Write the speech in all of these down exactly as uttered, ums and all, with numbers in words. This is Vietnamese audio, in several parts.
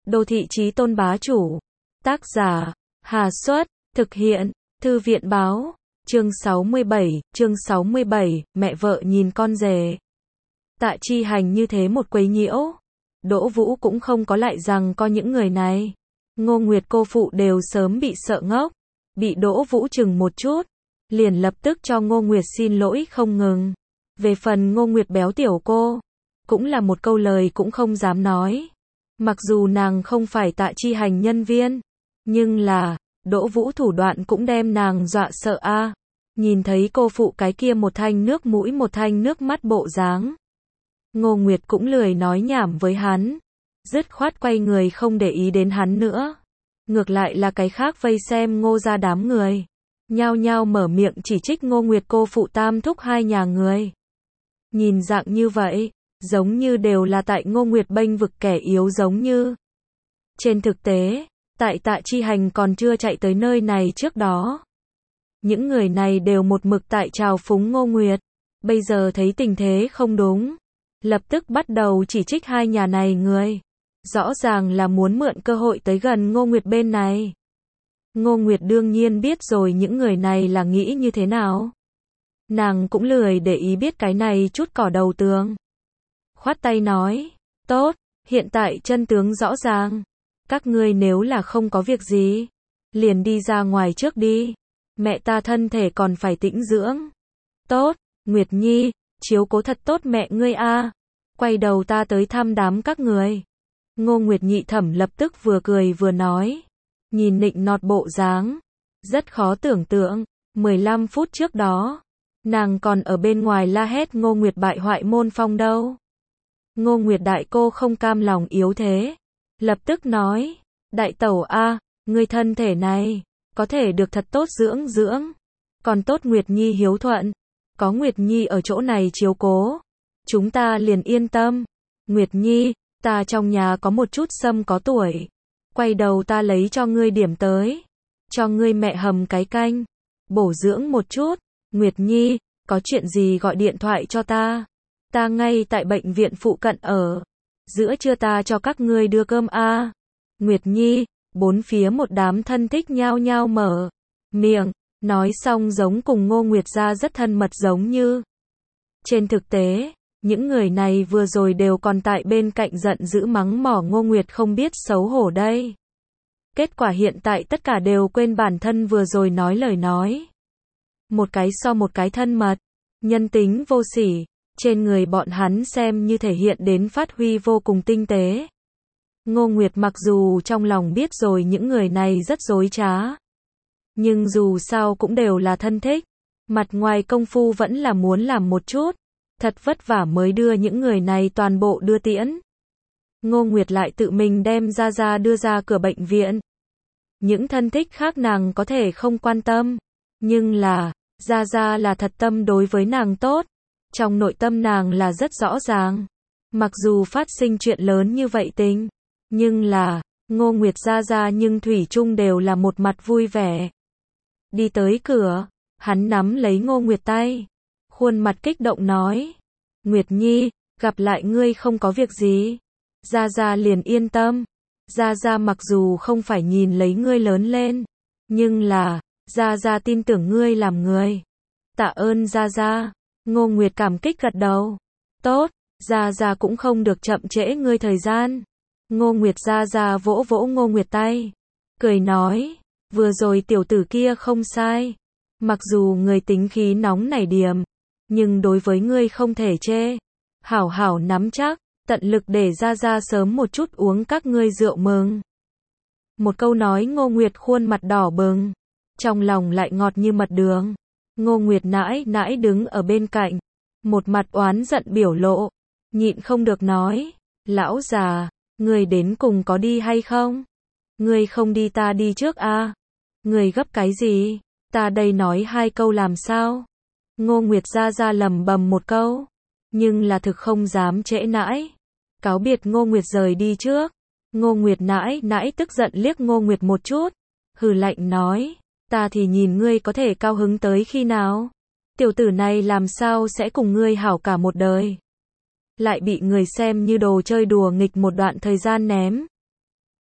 Đô thị chí tôn bá chủ. Tác giả, Hà Xuất, thực hiện, Thư viện báo, chương sáu mươi bảy, chương sáu mươi bảy, mẹ vợ nhìn con rể. Tạ Chi Hành như thế một quấy nhiễu. Đỗ Vũ cũng không có lại rằng có những người này. Ngô Nguyệt cô phụ đều sớm bị sợ ngốc. Bị Đỗ Vũ chừng một chút. Liền lập tức cho Ngô Nguyệt xin lỗi không ngừng. Về phần Ngô Nguyệt béo tiểu cô. Cũng là một câu lời cũng không dám nói. Mặc dù nàng không phải Tạ Chi Hành nhân viên. Nhưng là, Đỗ Vũ thủ đoạn cũng đem nàng dọa sợ a. Nhìn thấy cô phụ cái kia một thanh nước mũi một thanh nước mắt bộ dáng. Ngô Nguyệt cũng lười nói nhảm với hắn. Dứt khoát quay người không để ý đến hắn nữa. Ngược lại là cái khác vây xem Ngô ra đám người. Nhao nhao mở miệng chỉ trích Ngô Nguyệt cô phụ tam thúc hai nhà người. Nhìn dạng như vậy, giống như đều là tại Ngô Nguyệt bênh vực kẻ yếu giống như. Trên thực tế, tại Tạ Chi Hành còn chưa chạy tới nơi này trước đó. Những người này đều một mực tại trào phúng Ngô Nguyệt. Bây giờ thấy tình thế không đúng. Lập tức bắt đầu chỉ trích hai nhà này người. Rõ ràng là muốn mượn cơ hội tới gần Ngô Nguyệt bên này. Ngô Nguyệt đương nhiên biết rồi những người này là nghĩ như thế nào. Nàng cũng lười để ý biết cái này chút cỏ đầu tường. Khoát tay nói, tốt, hiện tại chân tướng rõ ràng. Các ngươi nếu là không có việc gì, liền đi ra ngoài trước đi. Mẹ ta thân thể còn phải tĩnh dưỡng. Tốt, Nguyệt Nhi, chiếu cố thật tốt mẹ ngươi a. Quay đầu ta tới thăm đám các người. Ngô Nguyệt nhị thẩm lập tức vừa cười vừa nói. Nhìn nịnh nọt bộ dáng. Rất khó tưởng tượng. mười lăm phút trước đó. Nàng còn ở bên ngoài la hét Ngô Nguyệt bại hoại môn phong đâu. Ngô Nguyệt đại cô không cam lòng yếu thế. Lập tức nói. Đại tẩu a, ngươi thân thể này. Có thể được thật tốt dưỡng dưỡng. Còn tốt Nguyệt Nhi hiếu thuận. Có Nguyệt Nhi ở chỗ này chiếu cố. Chúng ta liền yên tâm. Nguyệt Nhi, ta trong nhà có một chút sâm có tuổi. Quay đầu ta lấy cho ngươi điểm tới. Cho ngươi mẹ hầm cái canh. Bổ dưỡng một chút. Nguyệt Nhi, có chuyện gì gọi điện thoại cho ta. Ta ngay tại bệnh viện phụ cận ở. Giữa trưa ta cho các ngươi đưa cơm a. Nguyệt Nhi, bốn phía một đám thân thích nhao nhao mở miệng. Nói xong giống cùng Ngô Nguyệt gia rất thân mật giống như. Trên thực tế, những người này vừa rồi đều còn tại bên cạnh giận dữ mắng mỏ Ngô Nguyệt không biết xấu hổ đây. Kết quả hiện tại tất cả đều quên bản thân vừa rồi nói lời nói. Một cái so một cái thân mật, nhân tính vô sỉ, trên người bọn hắn xem như thể hiện đến phát huy vô cùng tinh tế. Ngô Nguyệt mặc dù trong lòng biết rồi những người này rất dối trá. Nhưng dù sao cũng đều là thân thích. Mặt ngoài công phu vẫn là muốn làm một chút. Thật vất vả mới đưa những người này toàn bộ đưa tiễn. Ngô Nguyệt lại tự mình đem Gia Gia đưa ra cửa bệnh viện. Những thân thích khác nàng có thể không quan tâm. Nhưng là, Gia Gia là thật tâm đối với nàng tốt. Trong nội tâm nàng là rất rõ ràng. Mặc dù phát sinh chuyện lớn như vậy tình. Nhưng là, Ngô Nguyệt Gia Gia nhưng thủy chung đều là một mặt vui vẻ. Đi tới cửa, hắn nắm lấy Ngô Nguyệt tay. Khuôn mặt kích động nói. Nguyệt Nhi, gặp lại ngươi không có việc gì. Gia Gia liền yên tâm. Gia Gia mặc dù không phải nhìn lấy ngươi lớn lên. Nhưng là, Gia Gia tin tưởng ngươi làm người. Tạ ơn Gia Gia. Ngô Nguyệt cảm kích gật đầu. Tốt, Gia Gia cũng không được chậm trễ ngươi thời gian. Ngô Nguyệt Gia Gia vỗ vỗ Ngô Nguyệt tay. Cười nói. Vừa rồi tiểu tử kia không sai. Mặc dù người tính khí nóng nảy điềm. Nhưng đối với ngươi không thể chê. Hảo hảo nắm chắc. Tận lực để Gia Gia sớm một chút uống các ngươi rượu mừng. Một câu nói Ngô Nguyệt khuôn mặt đỏ bừng. Trong lòng lại ngọt như mật đường. Ngô Nguyệt nãi nãi đứng ở bên cạnh. Một mặt oán giận biểu lộ. Nhịn không được nói. Lão già, ngươi đến cùng có đi hay không? Ngươi không đi ta đi trước a. Ngươi gấp cái gì? Ta đây nói hai câu làm sao? Ngô Nguyệt Gia Gia lầm bầm một câu. Nhưng là thực không dám trễ nãi. Cáo biệt Ngô Nguyệt rời đi trước. Ngô Nguyệt nãi nãi tức giận liếc Ngô Nguyệt một chút. Hừ lạnh nói. Ta thì nhìn ngươi có thể cao hứng tới khi nào? Tiểu tử này làm sao sẽ cùng ngươi hảo cả một đời? Lại bị người xem như đồ chơi đùa nghịch một đoạn thời gian ném.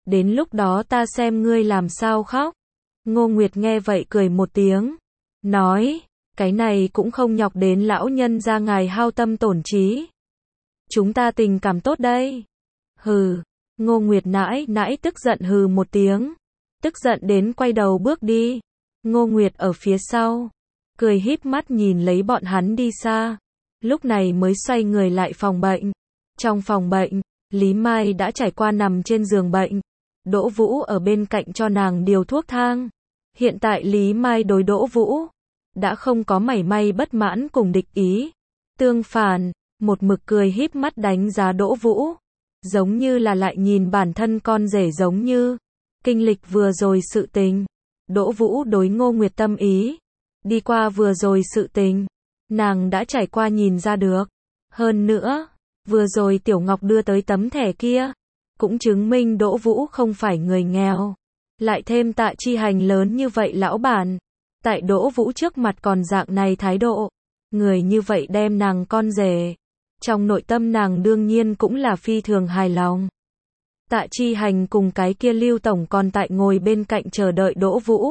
Đến lúc đó ta xem ngươi làm sao khóc. Ngô Nguyệt nghe vậy cười một tiếng. Nói, cái này cũng không nhọc đến lão nhân ra ngài hao tâm tổn trí. Chúng ta tình cảm tốt đây. Hừ, Ngô Nguyệt nãi nãi tức giận hừ một tiếng. Tức giận đến quay đầu bước đi. Ngô Nguyệt ở phía sau. Cười híp mắt nhìn lấy bọn hắn đi xa. Lúc này mới xoay người lại phòng bệnh. Trong phòng bệnh, Lý Mai đã trải qua nằm trên giường bệnh. Đỗ Vũ ở bên cạnh cho nàng điều thuốc thang. Hiện tại Lý Mai đối Đỗ Vũ đã không có mảy may bất mãn cùng địch ý. Tương phản, một mực cười híp mắt đánh giá Đỗ Vũ. Giống như là lại nhìn bản thân con rể giống như. Kinh lịch vừa rồi sự tình. Đỗ Vũ đối Ngô Nguyệt tâm ý. Đi qua vừa rồi sự tình. Nàng đã trải qua nhìn ra được. Hơn nữa, vừa rồi Tiểu Ngọc đưa tới tấm thẻ kia. Cũng chứng minh Đỗ Vũ không phải người nghèo. Lại thêm Tạ Chi Hành lớn như vậy lão bản. Tại Đỗ Vũ trước mặt còn dạng này thái độ. Người như vậy đem nàng con rể. Trong nội tâm nàng đương nhiên cũng là phi thường hài lòng. Tạ Chi Hành cùng cái kia Lưu Tổng còn tại ngồi bên cạnh chờ đợi Đỗ Vũ.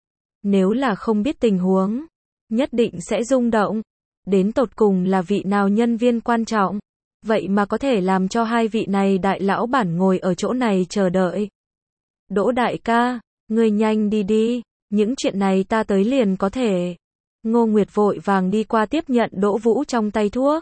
Nếu là không biết tình huống, nhất định sẽ rung động. Đến tột cùng là vị nào nhân viên quan trọng. Vậy mà có thể làm cho hai vị này đại lão bản ngồi ở chỗ này chờ đợi. Đỗ đại ca, ngươi nhanh đi đi, những chuyện này ta tới liền có thể. Ngô Nguyệt vội vàng đi qua tiếp nhận Đỗ Vũ trong tay thuốc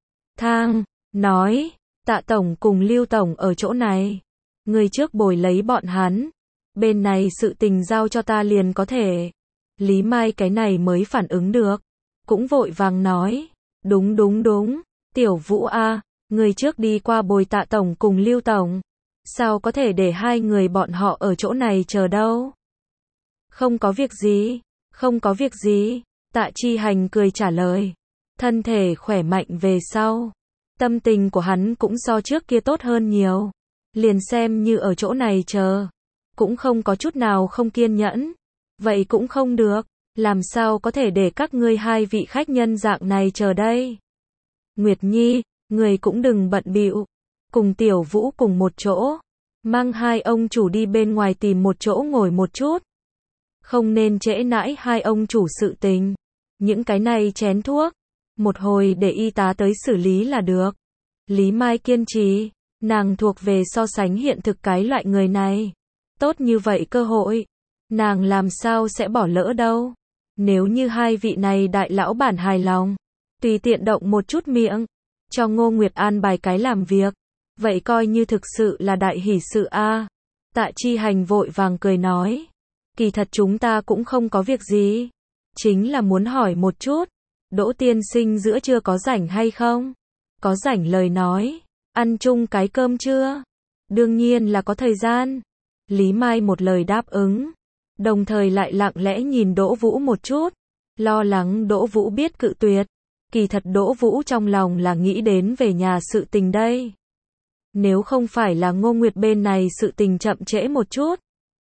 thang, nói, Tạ Tổng cùng Lưu Tổng ở chỗ này. Ngươi trước bồi lấy bọn hắn. Bên này sự tình giao cho ta liền có thể. Lý Mai cái này mới phản ứng được. Cũng vội vàng nói, đúng đúng đúng, Tiểu Vũ a, ngươi trước đi qua bồi Tạ Tổng cùng Lưu Tổng. Sao có thể để hai người bọn họ ở chỗ này chờ đâu? Không có việc gì, không có việc gì. Tạ Chi Hành cười trả lời. Thân thể khỏe mạnh về sau. Tâm tình của hắn cũng so trước kia tốt hơn nhiều. Liền xem như ở chỗ này chờ. Cũng không có chút nào không kiên nhẫn. Vậy cũng không được. Làm sao có thể để các ngươi hai vị khách nhân dạng này chờ đây? Nguyệt Nhi, người cũng đừng bận bịu. Cùng Tiểu Vũ cùng một chỗ. Mang hai ông chủ đi bên ngoài tìm một chỗ ngồi một chút. Không nên trễ nãi hai ông chủ sự tình. Những cái này chén thuốc. Một hồi để y tá tới xử lý là được. Lý Mai kiên trì. Nàng thuộc về so sánh hiện thực cái loại người này. Tốt như vậy cơ hội. Nàng làm sao sẽ bỏ lỡ đâu. Nếu như hai vị này đại lão bản hài lòng. Tùy tiện động một chút miệng. Cho Ngô Nguyệt an bài cái làm việc. Vậy coi như thực sự là đại hỷ sự a. Tạ Chi Hành vội vàng cười nói. Kỳ thật chúng ta cũng không có việc gì. Chính là muốn hỏi một chút. Đỗ tiên sinh giữa trưa có rảnh hay không? Có rảnh lời nói. Ăn chung cái cơm chưa? Đương nhiên là có thời gian. Lý Mai một lời đáp ứng. Đồng thời lại lặng lẽ nhìn Đỗ Vũ một chút. Lo lắng Đỗ Vũ biết cự tuyệt. Kỳ thật Đỗ Vũ trong lòng là nghĩ đến về nhà sự tình đây. Nếu không phải là Ngô Nguyệt bên này sự tình chậm trễ một chút.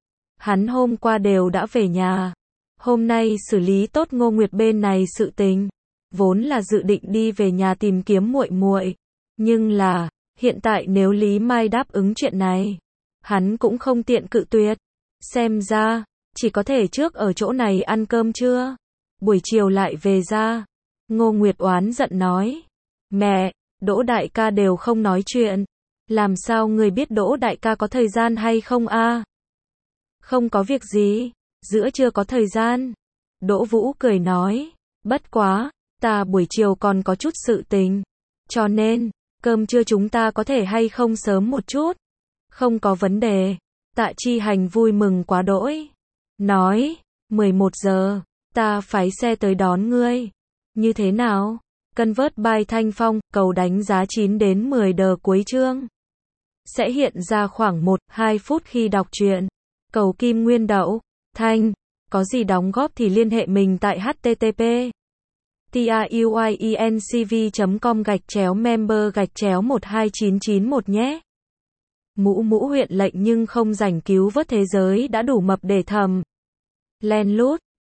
Hắn hôm qua đều đã về nhà. Hôm nay xử lý tốt Ngô Nguyệt bên này sự tình. Vốn là dự định đi về nhà tìm kiếm muội muội. Nhưng là, hiện tại nếu Lý Mai đáp ứng chuyện này. Hắn cũng không tiện cự tuyệt. Xem ra, chỉ có thể trước ở chỗ này ăn cơm trưa. Buổi chiều lại về ra. Ngô Nguyệt oán giận nói. Mẹ, Đỗ đại ca đều không nói chuyện. Làm sao người biết Đỗ đại ca có thời gian hay không a? Không có việc gì, giữa trưa có thời gian. Đỗ Vũ cười nói. Bất quá, ta buổi chiều còn có chút sự tình. Cho nên, cơm trưa chúng ta có thể hay không sớm một chút. Không có vấn đề. Tạ Chi Hành vui mừng quá đỗi. Nói, mười một giờ, ta phái xe tới đón ngươi. Như thế nào? Convert by Thanh Phong, cầu đánh giá chín đến mười đờ cuối chương. Sẽ hiện ra khoảng một đến hai phút khi đọc truyện. Cầu Kim Nguyên Đậu. Thanh. Có gì đóng góp thì liên hệ mình tại http truyencv chấm com gạch chéo member gạch chéo một hai chín chín một nhé. Mũ mũ huyện lệnh nhưng không rảnh cứu vớt thế giới đã đủ mập để thầm. Len lút.